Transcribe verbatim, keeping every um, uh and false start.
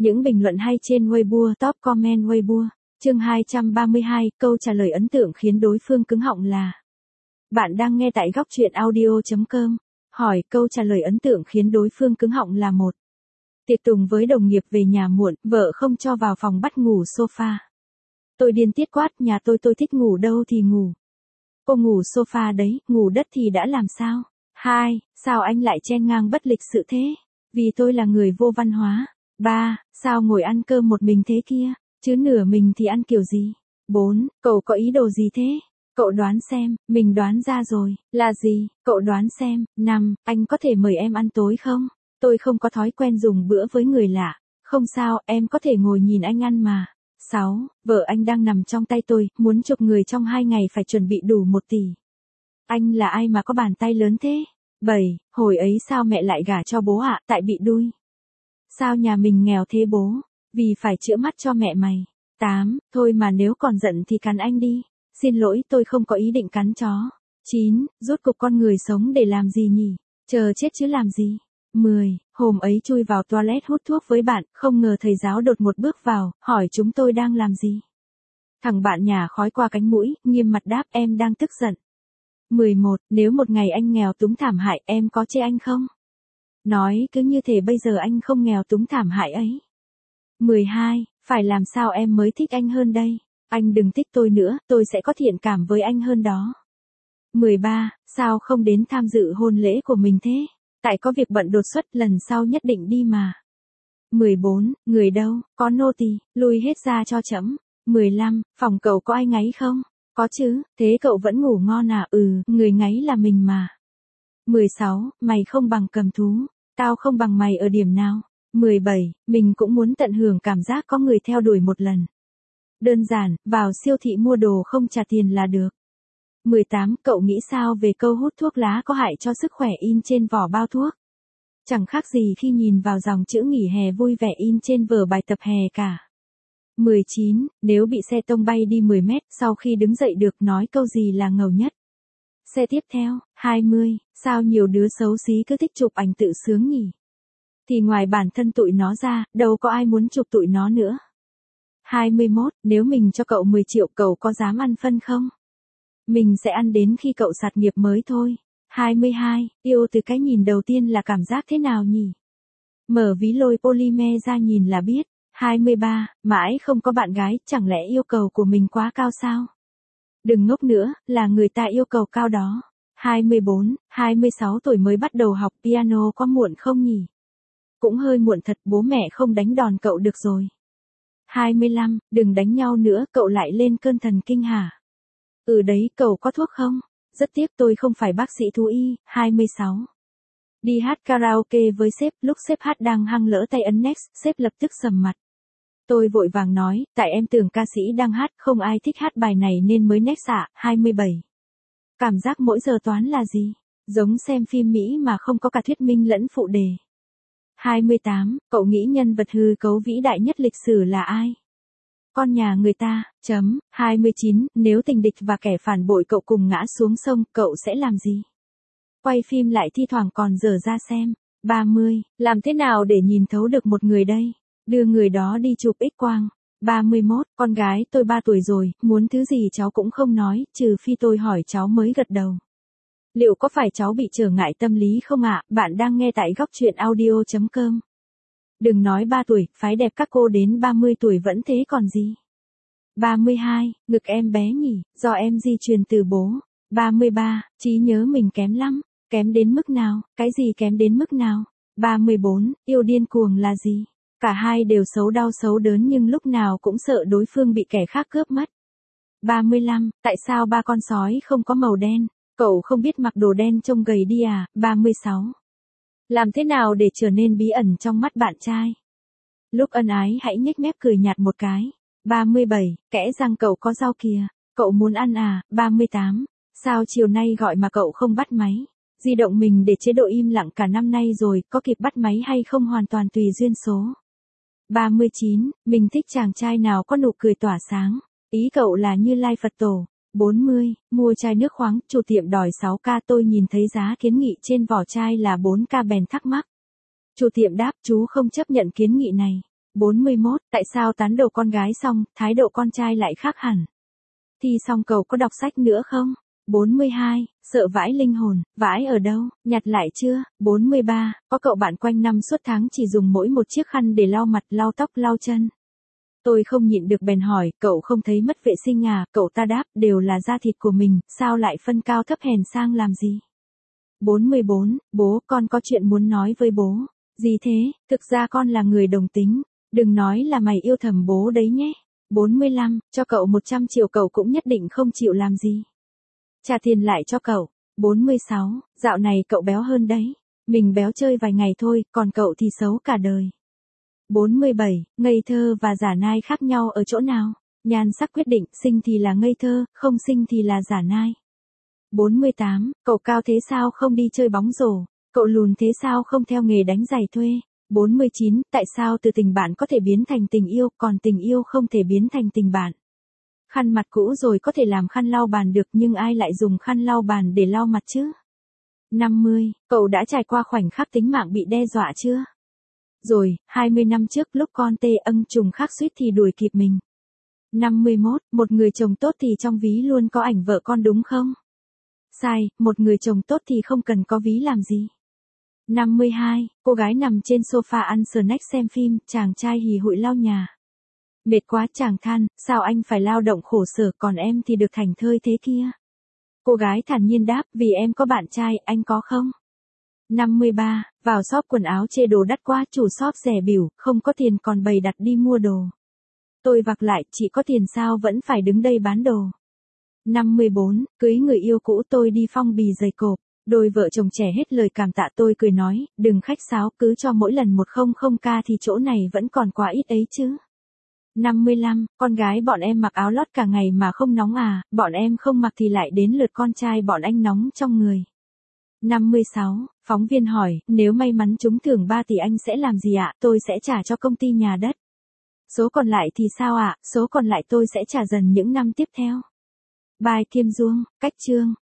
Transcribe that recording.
Những bình luận hay trên Weibo, top comment Weibo. Chương hai trăm ba mươi hai, câu trả lời ấn tượng khiến đối phương cứng họng là. Bạn đang nghe tại góc truyện audio chấm com. Hỏi, câu trả lời ấn tượng khiến đối phương cứng họng là một. Tiệc tùng với đồng nghiệp về nhà muộn, vợ không cho vào phòng bắt ngủ sofa. Tôi điên tiết quát, nhà tôi tôi thích ngủ đâu thì ngủ. Cô ngủ sofa đấy, ngủ đất thì đã làm sao? Hai, sao anh lại chen ngang bất lịch sự thế? Vì tôi là người vô văn hóa. Ba, sao ngồi ăn cơm một mình thế kia? Chứ nửa mình thì ăn kiểu gì? Bốn, cậu có ý đồ gì thế? Cậu đoán xem, mình đoán ra rồi, là gì? Cậu đoán xem. Năm, anh có thể mời em ăn tối không? Tôi không có thói quen dùng bữa với người lạ. Không sao, em có thể ngồi nhìn anh ăn mà. Sáu, vợ anh đang nằm trong tay tôi, muốn chụp người trong hai ngày phải chuẩn bị đủ một tỷ. Anh là ai mà có bàn tay lớn thế? Bảy, hồi ấy sao mẹ lại gả cho bố ạ, tại bị đuôi. Sao nhà mình nghèo thế bố? Vì phải chữa mắt cho mẹ mày. Tám, thôi mà nếu còn giận thì cắn anh đi. Xin lỗi, tôi không có ý định cắn chó. Chín, rốt cục con người sống để làm gì nhỉ? Chờ chết chứ làm gì? Mười, hôm ấy chui vào toilet hút thuốc với bạn, không ngờ thầy giáo đột một bước vào, hỏi chúng tôi đang làm gì. Thằng bạn nhả khói qua cánh mũi, nghiêm mặt đáp em đang tức giận. Mười một, nếu một ngày anh nghèo túng thảm hại, em có chê anh không? Nói cứ như thể bây giờ anh không nghèo túng thảm hại ấy. Mười hai, phải làm sao em mới thích anh hơn đây? Anh đừng thích tôi nữa, tôi sẽ có thiện cảm với anh hơn đó. Mười ba, sao không đến tham dự hôn lễ của mình thế? Tại có việc bận đột xuất, lần sau nhất định đi mà. Mười bốn, người đâu, có nô tỳ, lui hết ra cho trẫm. Mười lăm, phòng cậu có ai ngáy không? Có chứ, thế cậu vẫn ngủ ngon à? Ừ, người ngáy là mình mà. Mười sáu, mày không bằng cầm thú, tao không bằng mày ở điểm nào? Mười bảy, mình cũng muốn tận hưởng cảm giác có người theo đuổi một lần. Đơn giản, vào siêu thị mua đồ không trả tiền là được. Mười tám, cậu nghĩ sao về câu hút thuốc lá có hại cho sức khỏe in trên vỏ bao thuốc? Chẳng khác gì khi nhìn vào dòng chữ nghỉ hè vui vẻ in trên vở bài tập hè cả. Mười chín, nếu bị xe tông bay đi mười mét, sau khi đứng dậy được nói câu gì là ngầu nhất? Xe tiếp theo. Hai mươi, sao nhiều đứa xấu xí cứ thích chụp ảnh tự sướng nhỉ? Thì ngoài bản thân tụi nó ra, đâu có ai muốn chụp tụi nó nữa. Hai mươi mốt, nếu mình cho cậu mười triệu, cậu có dám ăn phân không? Mình sẽ ăn đến khi cậu sạt nghiệp mới thôi. Hai mươi hai, yêu từ cái nhìn đầu tiên là cảm giác thế nào nhỉ? Mở ví lôi polymer ra nhìn là biết. Hai mươi ba, mãi không có bạn gái, chẳng lẽ yêu cầu của mình quá cao sao? Đừng ngốc nữa, là người ta yêu cầu cao đó. Hai mươi bốn, hai mươi sáu tuổi mới bắt đầu học piano có muộn không nhỉ? Cũng hơi muộn thật, bố mẹ không đánh đòn cậu được rồi. Hai mươi lăm, đừng đánh nhau nữa, cậu lại lên cơn thần kinh hả? Ừ đấy, cậu có thuốc không? Rất tiếc tôi không phải bác sĩ thú y. Hai mươi sáu. Đi hát karaoke với sếp, lúc sếp hát đang hăng lỡ tay ấn next, sếp lập tức sầm mặt. Tôi vội vàng nói, tại em tưởng ca sĩ đang hát, không ai thích hát bài này nên mới next ạ. Hai mươi bảy. Cảm giác mỗi giờ toán là gì? Giống xem phim Mỹ mà không có cả thuyết minh lẫn phụ đề. Hai mươi tám, cậu nghĩ nhân vật hư cấu vĩ đại nhất lịch sử là ai? Con nhà người ta. Chấm. Hai mươi chín, nếu tình địch và kẻ phản bội cậu cùng ngã xuống sông, cậu sẽ làm gì? Quay phim lại thi thoảng còn dở ra xem. Ba mươi, làm thế nào để nhìn thấu được một người đây? Đưa người đó đi chụp X quang. Ba mươi mốt, con gái tôi ba tuổi rồi, muốn thứ gì cháu cũng không nói, trừ phi tôi hỏi cháu mới gật đầu. Liệu có phải cháu bị trở ngại tâm lý không ạ? Bạn đang nghe tại góc truyện audio chấm com. Đừng nói ba tuổi, phái đẹp các cô đến ba mươi tuổi vẫn thế còn gì. Ba mươi hai, ngực em bé nhỉ, do em di truyền từ bố. Ba mươi ba, trí nhớ mình kém lắm. Kém đến mức nào? Cái gì kém đến mức nào? Ba mươi bốn, yêu điên cuồng là gì? Cả hai đều xấu đau xấu đớn nhưng lúc nào cũng sợ đối phương bị kẻ khác cướp mất. Ba mươi lăm, tại sao ba con sói không có màu đen? Cậu không biết mặc đồ đen trông gầy đi à? Ba mươi sáu. Làm thế nào để trở nên bí ẩn trong mắt bạn trai? Lúc ân ái hãy nhếch mép cười nhạt một cái. Ba mươi bảy, kẽ răng cậu có rau kìa, cậu muốn ăn à? Ba mươi tám, sao chiều nay gọi mà cậu không bắt máy? Di động mình để chế độ im lặng cả năm nay rồi, có kịp bắt máy hay không hoàn toàn tùy duyên số. Ba mươi chín, mình thích chàng trai nào có nụ cười tỏa sáng. Ý cậu là Như Lai Phật Tổ. Bốn mươi, mua chai nước khoáng, chủ tiệm đòi sáu k, tôi nhìn thấy giá kiến nghị trên vỏ chai là bốn k bèn thắc mắc. Chủ tiệm đáp, chú không chấp nhận kiến nghị này. bốn mươi mốt, tại sao tán đồ con gái xong, thái độ con trai lại khác hẳn? Thi xong cậu có đọc sách nữa không? bốn mươi hai, sợ vãi linh hồn, vãi ở đâu, nhặt lại chưa? bốn mươi ba, có cậu bạn quanh năm suốt tháng chỉ dùng mỗi một chiếc khăn để lau mặt, lau tóc, lau chân. Tôi không nhịn được bèn hỏi, cậu không thấy mất vệ sinh à? Cậu ta đáp, đều là da thịt của mình, sao lại phân cao thấp hèn sang làm gì? bốn mươi bốn, bố, con có chuyện muốn nói với bố. Gì thế, thực ra con là người đồng tính. Đừng nói là mày yêu thầm bố đấy nhé. bốn mươi lăm, cho cậu một trăm triệu cậu cũng nhất định không chịu làm gì. Trả tiền lại cho cậu. bốn mươi sáu, dạo này cậu béo hơn đấy. Mình béo chơi vài ngày thôi, còn cậu thì xấu cả đời. bốn mươi bảy, ngây thơ và giả nai khác nhau ở chỗ nào? Nhan sắc quyết định, sinh thì là ngây thơ, không sinh thì là giả nai. bốn mươi tám, cậu cao thế sao không đi chơi bóng rổ? Cậu lùn thế sao không theo nghề đánh giày thuê? bốn mươi chín, tại sao từ tình bạn có thể biến thành tình yêu, còn tình yêu không thể biến thành tình bạn? Khăn mặt cũ rồi có thể làm khăn lau bàn được, nhưng ai lại dùng khăn lau bàn để lau mặt chứ? năm mươi, cậu đã trải qua khoảnh khắc tính mạng bị đe dọa chưa? Rồi, hai mươi năm trước lúc con tê ân trùng khắc suýt thì đuổi kịp mình. năm mươi mốt, một người chồng tốt thì trong ví luôn có ảnh vợ con đúng không? Sai, một người chồng tốt thì không cần có ví làm gì. năm mươi hai, cô gái nằm trên sofa ăn snack xem phim, chàng trai hì hụi lau nhà. Mệt quá, chàng than, sao anh phải lao động khổ sở, còn em thì được thảnh thơi thế kia. Cô gái thản nhiên đáp, vì em có bạn trai, anh có không? năm mươi ba, vào shop quần áo chê đồ đắt quá, chủ shop rẻ bỉu, không có tiền còn bày đặt đi mua đồ. Tôi vặc lại, chị có tiền sao vẫn phải đứng đây bán đồ. năm mươi bốn, cưới người yêu cũ tôi đi phong bì giày cộp. Đôi vợ chồng trẻ hết lời cảm tạ, tôi cười nói, đừng khách sáo, cứ cho mỗi lần một trăm k thì chỗ này vẫn còn quá ít ấy chứ. năm mươi lăm, con gái bọn em mặc áo lót cả ngày mà không nóng à, bọn em không mặc thì lại đến lượt con trai bọn anh nóng trong người. năm mươi sáu, phóng viên hỏi, nếu may mắn trúng thưởng ba tỷ anh sẽ làm gì ạ? Tôi sẽ trả cho công ty nhà đất. Số còn lại thì sao ạ? Số còn lại tôi sẽ trả dần những năm tiếp theo. Bài Kim Duông, cách chương.